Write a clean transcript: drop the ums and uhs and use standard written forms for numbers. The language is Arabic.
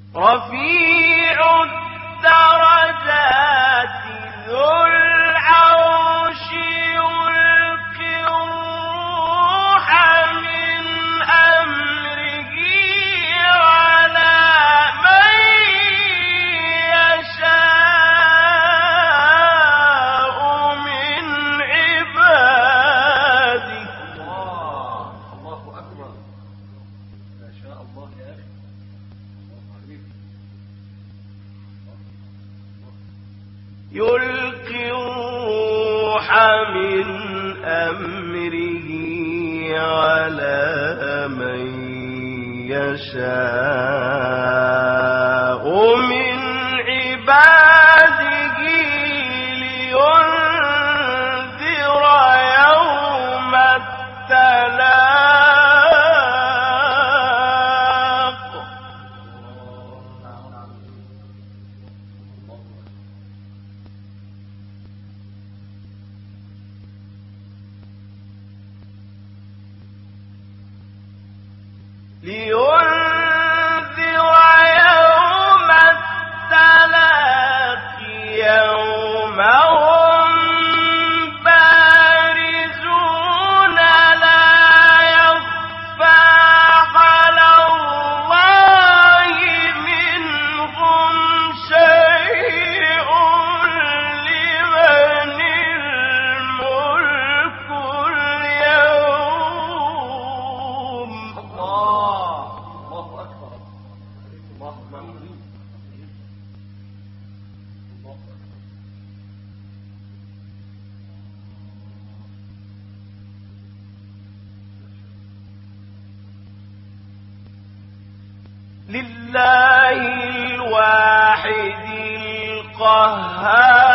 رفيع الدرجات ذو العرش يلقي الروح من أمره على من يشاء من عباده. الله أكبر. ما شاء الله يا أخي. يلقي الروح من أمره على من يشاء من عباده لينذر يوم التلاق. لينذر يوم التلاق يوم هم بارزون لا يخفى على الله منهم شيء لمن الملك اليوم. الله أكبر. الله أكبر. لله الواحد القهار.